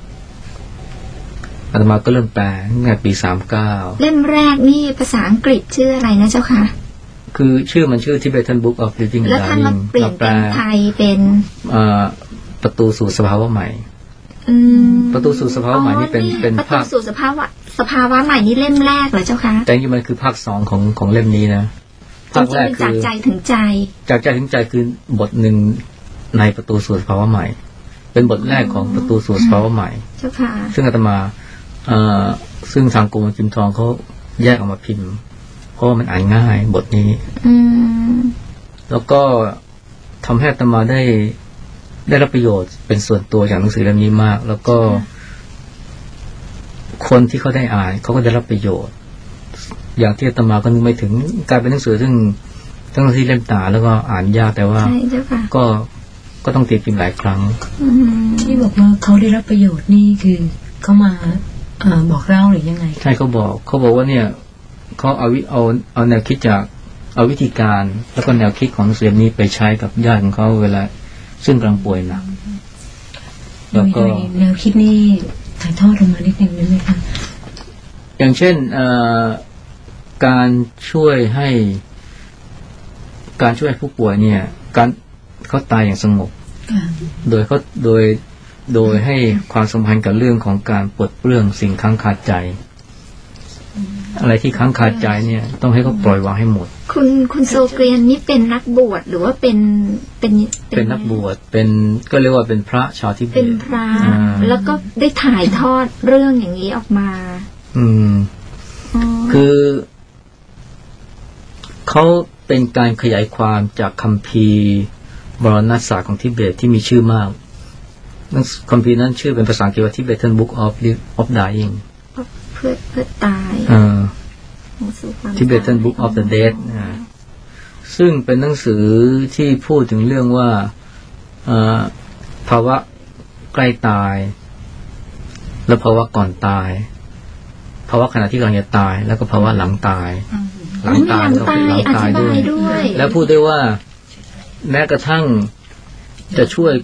อาตมาก็เริ่มแปลตั้งแต่ปี39 เล่มแรกนี่ภาษาอังกฤษชื่ออะไรนะเจ้าค่ะคือชื่อมันชื่อ Tibetan Book of Living and Dying แล้วท่านมาเปลี่ยนเป็นไทยเป็นประตูสู่สภาวะใหม่ประตูสู่สภาวะใหม่นี่เป็นภาคสู่สภาวะใหม่นี่เล่มแรกเหรอเจ้าคะแต่จริงๆมันคือภาค2ของเล่มนี้นะภาคแรกคือจากใจถึงใจคือบทหนึ่งในประตูสู่สภาวะใหม่เป็นบทแรกของประตูสู่สภาวะใหม่เจ้าค่ะซึ่งอาตมาซึ่งทางกรมพิมพ์ทองเขาแยกออกมาพิมพ์เพราะว่ามันอ่านง่ายบทนี้แล้วก็ทำให้อาตมาได้รับประโยชน์เป็นส่วนตัวจากหนังสือเล่มนี้มากแล้วก็คนที่เขาได้อ่านเขาก็ได้รับประโยชน์อย่างที่อาตมาก็นึกไม่ถึงกลายเป็นหนังสือซึ่งทั้งที่เล่มหนาแล้วก็อ่านยากแต่ว่าก็ต้องตีพิมพ์หลายครั้งที่บอกว่าเขาได้รับประโยชน์นี่คือเขามาบอกเล่าหรือยังไงใช่เขาบอกว่าเนี่ยเขาเอาแนวคิดจากเอาวิธีการแล้วก็แนวคิดของหนังสือนี้ไปใช้กับญาติของเขาเวลาซึ่งกำลังป่วยหนักแล้วก็แนวคิดนี่ถ่ายทอดลงมานิดนึงได้ไหมคะอย่างเช่นการช่วยให้ผู้ป่วยเนี่ยการเขาตายอย่างสงบโดยให้ความสัมพันธ์กับเรื่องของการปลดเปลื้องสิ่งค้างคาใจอะไรที่ค้างคาใจเนี่ยต้องให้เขาปล่อยวางให้หมดคุณโซเกรียนนี่เป็นนักบวชหรือว่าเป็นนักบวชเป็นก็เรียกว่าเป็นพระชาวทิเบตเป็นพระแล้วก็ได้ถ่ายทอดเรื่องอย่างนี้ออกมาคือเขาเป็นการขยายความจากคัมภีร์มรณศาสตร์ของทิเบตที่มีชื่อมากคัมภีร์นั้นชื่อเป็นภาษาอังกฤษว่า Tibetan Book of Dying เพื่อตาย Tibetan Book of the Dead ซึ่งเป็นหนังสือที่พูดถึงเรื่องว่าภาวะใกล้ตายแล้วภาวะก่อนตายภาวะขณะที่กำลังจะตายแล้วก็ภาวะหลังตายหลังตายก็คือหลังตายด้วยแล้วพูดได้ว่าแม้กระทั่งจะ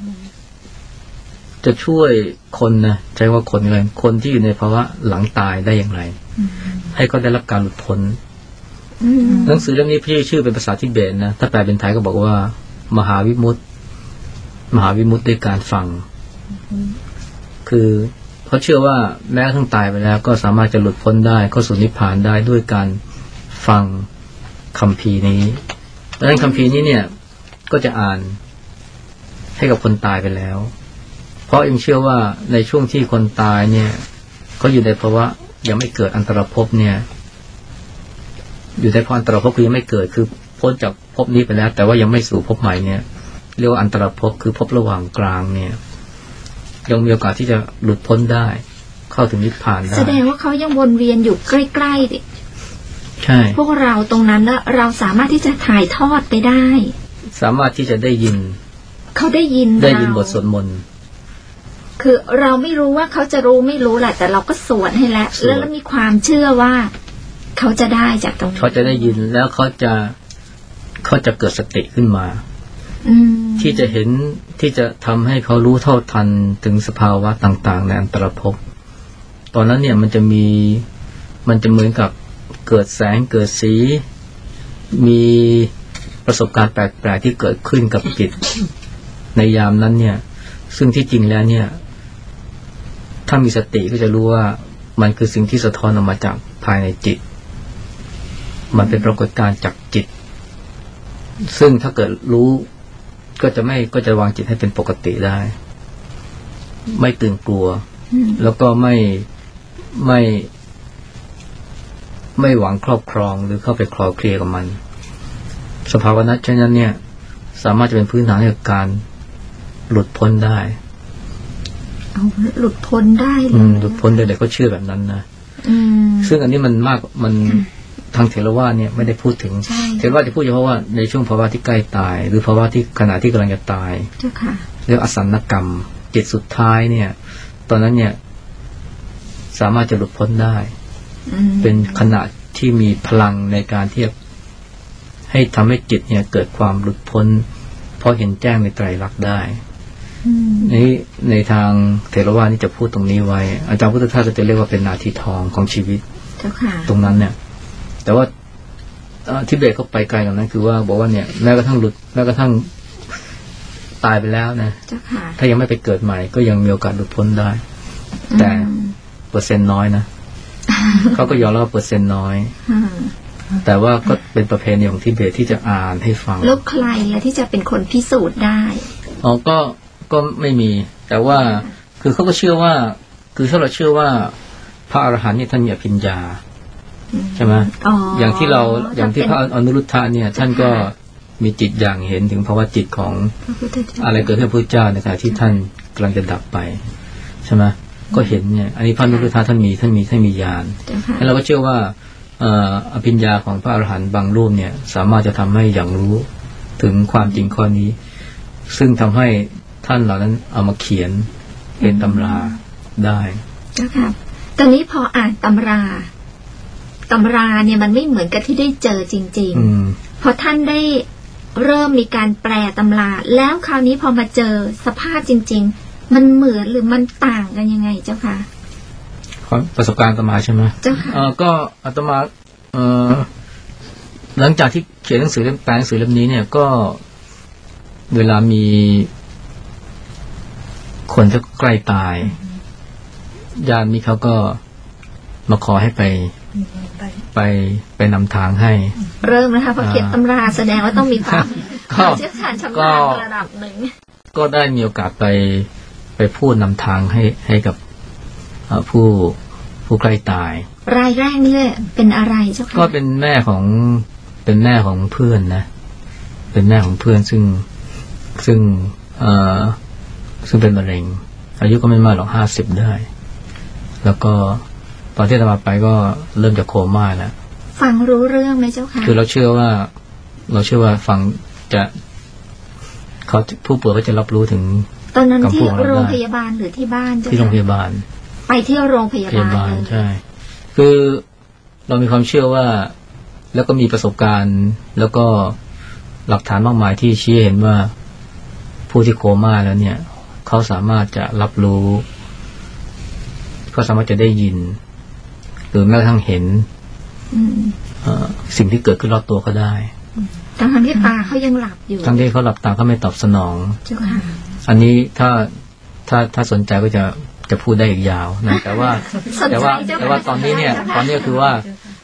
ช่วยคนนะใช้ว่าคนอะไรคนที่อยู่ในภาวะหลังตายได้อย่างไรให้เขาได้รับการหลุดพ้นหนังสือเล่มนี้พี่ชื่อเป็นภาษาทิเบตนะถ้าแปลเป็นไทยก็บอกว่ามหาวิมุตติด้วยการฟังคือเขาเชื่อว่าแม้ทั้งตายไปแล้วก็สามารถจะหลุดพ้นได้เข้าสู่นิพพานได้ด้วยการฟังคัมภีร์นี้ดังนั้นคัมภีร์นี้เนี่ยก็จะอ่านให้กับคนตายไปแล้วเพราะเองเชื่อว่าในช่วงที่คนตายเนี่ยเขาอยู่ในภาวะยังไม่เกิดอันตรภพเนี่ยอยู่ในภาวะอันตรภพคือยังไม่เกิดคือพ้นจากภพนี้ไปแล้วแต่ว่ายังไม่สู่ภพใหม่เนี่ยเรียกว่าอันตรภพคือภพระหว่างกลางเนี่ยยังมีโอกาสที่จะหลุดพ้นได้เข้าถึงนิพพานได้แสดงว่าเขายังวนเวียนอยู่ใกล้ๆดิใช่พวกเราตรงนั้นแล้วเราสามารถที่จะถ่ายทอดไปได้สามารถที่จะได้ยินเขาได้ยินบทสวดมนต์คือเราไม่รู้ว่าเขาจะรู้ไม่รู้แหละแต่เราก็สวดให้แล้วมีความเชื่อว่าเขาจะได้จากตรงนี้เขาจะได้ยินแล้วเขาจะเกิดสติขึ้นมาที่จะเห็นที่จะทำให้เขารู้เท่าทันถึงสภาวะต่างๆในอันตรภพตอนนั้นเนี่ยมันจะเหมือนกับเกิดแสงเกิดสีมีประสบการณ์แปลกๆที่เกิดขึ้นกับจิตในยามนั้นเนี่ยซึ่งที่จริงแล้วเนี่ยถ้ามีสติก็จะรู้ว่ามันคือสิ่งที่สะท้อนออกมาจากภายในจิตมันเป็นปรากฏการณ์จากจิตซึ่งถ้าเกิดรู้ก็จะวางจิตให้เป็นปกติได้ไม่ตื่นกลัวแล้วก็ไม่หวังครอบครองหรือเข้าไปคลอเคลียกับมันสภาวะนั้นเช่นนั้นเนี่ยสามารถจะเป็นพื้นฐานในการหลุดพ้นได้หลุดพ้นได้หลุดพ้นได้แต่ก็เชื่อแบบนั้นนะซึ่งอันนี้มันทางเถรวาทเนี่ยไม่ได้พูดถึงเถรวาทจะพูดเฉพาะว่าในช่วงภาวะที่ใกล้ตายหรือภาวะที่ขณะที่กำลังจะตายเรียกอสันนกรรมจิตสุดท้ายเนี่ยตอนนั้นเนี่ยสามารถจะหลุดพ้นได้เป็นขณะที่มีพลังในการที่จะให้ทำให้จิตเนี่ยเกิดความหลุดพ้นเพราะเห็นแจ้งในไตรลักษณ์ได้นี้ในทางเถรวาทนี่จะพูดตรงนี้ไว้อาจารย์พุทธทาสก็จะเรียกว่าเป็นนาทีทองของชีวิตตรงนั้นเนี่ยแต่ว่าทิเบตเขาไปไกลกว่านั้นคือว่าบอกว่าเนี่ยแม้กระทั่งตายไปแล้วนะถ้ายังไม่ไปเกิดใหม่ก็ยังมีโอกาสหลุดพ้นได้แต่เปอร์เซ็นต์น้อยนะเขาก็ยอมรับเปอร์เซ็นต์น้อยแต่ว่าก็เป็นประเพณีของทิเบตที่จะอ่านให้ฟังแล้วใครที่จะเป็นคนพิสูจน์ได้ก็ไม่มีแต่ว่าคือเขาก็เชื่อว่าคือถ้าเราเชื่อว่าพระอรหันต์เนี่ยท่านมีอภิญญาใช่ไหมอย่างที่พระอนุรุทธะเนี่ยท่านก็มีจิตอย่างเห็นถึงภาวะจิตของอะไรเกิดขึ้นพระพุทธเจ้าในขณะที่ท่านกำลังจะดับไปใช่ไหมก็เห็นเนี่ยอันนี้พระอนุรุทธะท่านมีญาณแล้วเราก็เชื่อว่าอภิญญาของพระอรหันต์บางรูปเนี่ยสามารถจะทำให้อย่างรู้ถึงความจริงข้อนี้ซึ่งทำให้ท่านเหล่านั้นเอามาเขียนเป็นตำราได้ครับตอนนี้พออ่านตำราเนี่ยมันไม่เหมือนกับที่ได้เจอจริงๆพอท่านได้เริ่มมีการแปลตำราแล้วคราวนี้พอมาเจอสภาพจริงๆมันเหมือนหรือมันต่างกันยังไงเจ้าค่ะประสบการณ์อาตมาใช่ไหมเจ้าค่ะก็อาตมาหลังจากที่เขียนหนังสือแปลหนังสือเล่มนี้เนี่ยก็เวลามีคนจะใกล้ตายญาติมิตรเขาก็มาขอให้ไปนำทางให้เริ่มนะคะพอเขียนตำราแสดงว่าต้องมีความเชี่ยวชาญชำนาญระดับหนึ่งก็ได้มีโอกาสไปพูดนำทางให้กับผู้ใกล้ตายรายแรกนี่เป็นอะไรเจ้าค่ะก็เป็นแม่ของเพื่อนนะเป็นแม่ของเพื่อนซึ่งเป็นมะเร็งอายุก็ไม่มากหรอก50ได้แล้วก็ตอนที่อาตมาไปก็เริ่มจะโคม่าแล้วฟังรู้เรื่องไหมเจ้าค่ะคือเราเชื่อว่าฟังจะเขาผู้ป่วยก็จะรับรู้ถึงตอนนั้นที่โรงพยาบาลหรือที่บ้านที่โรงพยาบาลไปที่โรงพยาบาลใช่คือเรามีความเชื่อว่าแล้วก็มีประสบการณ์แล้วก็หลักฐานมากมายที่ชี้เห็นว่าผู้ที่โคม่าแล้วเนี่ยเขาสามารถจะรับรู้เขาสามารถจะได้ยินหรือแม้กระทั่งเห็นสิ่งที่เกิดขึ้นรอบตัวเขาได้ทั้งที่ตาเขายังหลับอยู่ทั้งที่เขาหลับตาเขาไม่ตอบสนองอันนี้ถ้าสนใจก็จะพูดได้อีกยาวนะแต่ว่าตอนนี้เนี่ยตอนนี้คือว่า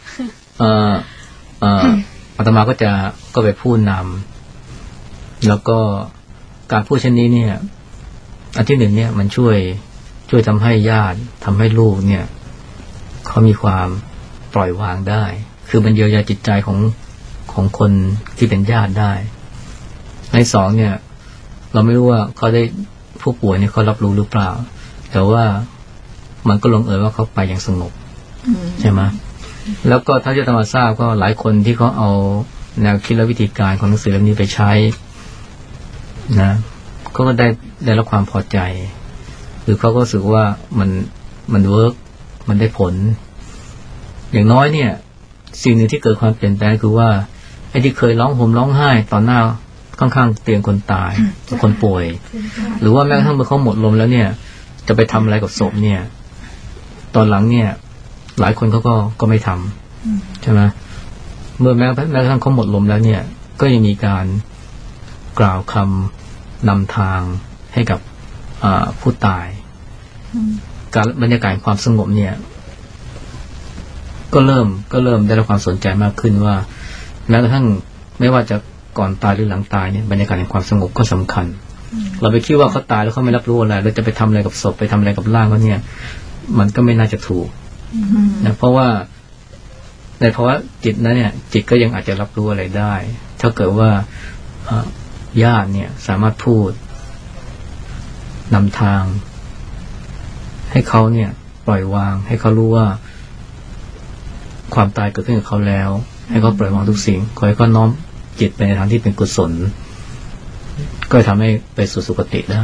อาตมาก็ไปพูดนำแล้วก็การพูดเช่นนี้เนี่ยอันที่หนึ่งเนี่ยมันช่วยทำให้ญาติทำให้ลูกเนี่ยเขามีความปล่อยวางได้คือมันเยียวยาจิตใจของคนที่เป็นญาติได้ในสองเนี่ยเราไม่รู้ว่าเขาได้ผู้ป่วยเนี่ยเขารับรู้หรือเปล่าแต่ว่ามันก็ลงเอยว่าเขาไปอย่างสงบใช่ไหมแล้วก็ถ้าจะทำมาทราบก็หลายคนที่เขาเอาแนวคิดและวิธีการของหนังสือเล่มนี้ไปใช้นะเขาก็ได้รับความพอใจหรือเขาก็รู้สึกว่ามันเวิร์กมันได้ผลอย่างน้อยเนี่ยสิ่งหนึ่งที่เกิดความเปลี่ยนแปลงคือว่าไอ้ที่เคยร้องห่มร้องไห้ตอนหน้าข้างๆเตียงคนตายคนป่วยหรือว่าแม้กระทั่งเมื่อเขาหมดลมแล้วเนี่ยจะไปทำอะไรกับศพเนี่ยตอนหลังเนี่ยหลายคนเขาก็ไม่ทำใช่ไหมเมื่อแม้กระทั่งเขาหมดลมแล้วเนี่ยก็ยังมีการกล่าวคำนำทางให้กับผู้ตายการบรรยากาศความสงบเนี่ยก็เริ่มได้รับความสนใจมากขึ้นว่าแม้กระทั่งไม่ว่าจะก่อนตายหรือหลังตายเนี่ยบรรยากาศแห่งความสงบก็สำคัญเราไปคิดว่าเขาตายแล้วเขาไม่รับรู้อะไรเราจะไปทำอะไรกับศพไปทำอะไรกับร่างเขาเนี่ยมันก็ไม่น่าจะถูกนะเพราะว่าในภาวะจิตนั้นเนี่ยจิตก็ยังอาจจะรับรู้อะไรได้ถ้าเกิดว่าญาติเนี่ยสามารถพูดนำทางให้เขาเนี่ยปล่อยวางให้เขารู้ว่าความตายเกิดขึ้นกับเขาแล้วให้เขาปล่อยวางทุกสิ่งขอให้เขาน้อมจิตไปในทางที่เป็นกุศลก็ทำให้ไปสู่สุคติได้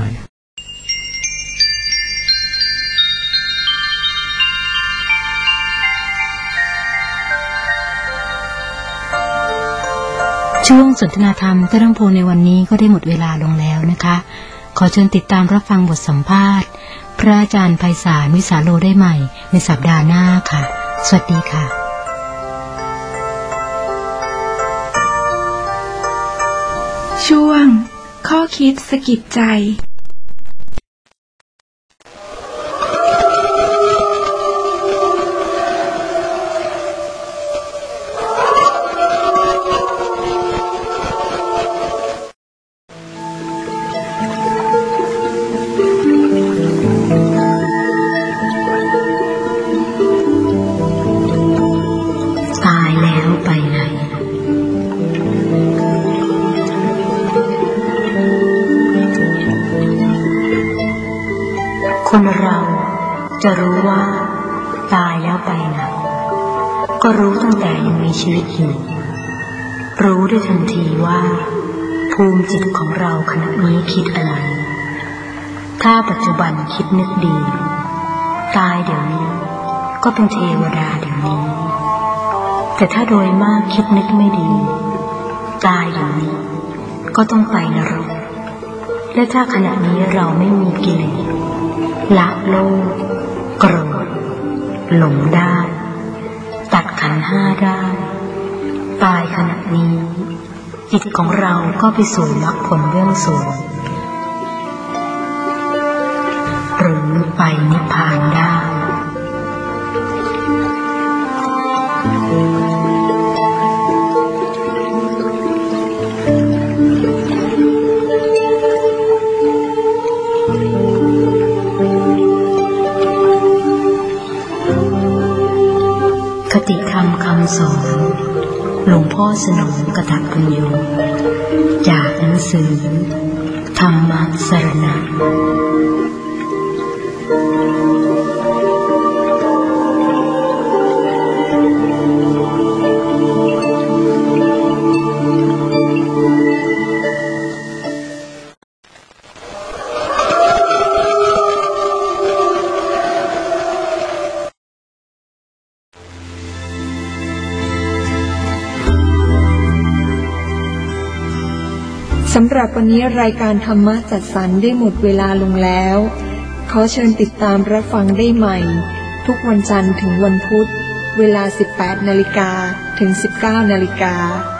ช่วงสนทนาธรรมใต้ร่มโพในวันนี้ก็ได้หมดเวลาลงแล้วนะคะขอเชิญติดตามรับฟังบทสัมภาษณ์พระอาจารย์ไพศาลวิสาโลได้ใหม่ในสัปดาห์หน้าค่ะสวัสดีค่ะช่วงข้อคิดสะกิดใจคนเราจะรู้ว่าตายแล้วไปไหนก็รู้ตั้งแต่ยังมีชีวิตอยู่รู้ได้ทันทีว่าภูมิจิตของเราขณะนี้คิดอะไรถ้าปัจจุบันคิดนึกดีตายเดี๋ยวนี้ก็เป็นเทวดาเดี๋ยวนี้แต่ถ้าโดยมากคิดนึกไม่ดีตายเดี๋ยวนี้ก็ต้องไปนรกและถ้าขณะนี้เราไม่มีกิเลสละโลภโกรธหลงได้ตัดขันธ์ห้าได้ตายขณะนี้จิตของเราก็ไปสู่มรรคผลเบื้องสูงหรือไปนิพพานได้คติธรรมคำสอนหลวงพ่อสนองกตัญญูจากหนังสือธรรมสรณะสำหรับวันนี้รายการธรรมะจัดสรรได้หมดเวลาลงแล้วขอเชิญติดตามรับฟังได้ใหม่ทุกวันจันทร์ถึงวันพุธเวลา 18 นาฬิกาถึง 19 นาฬิกา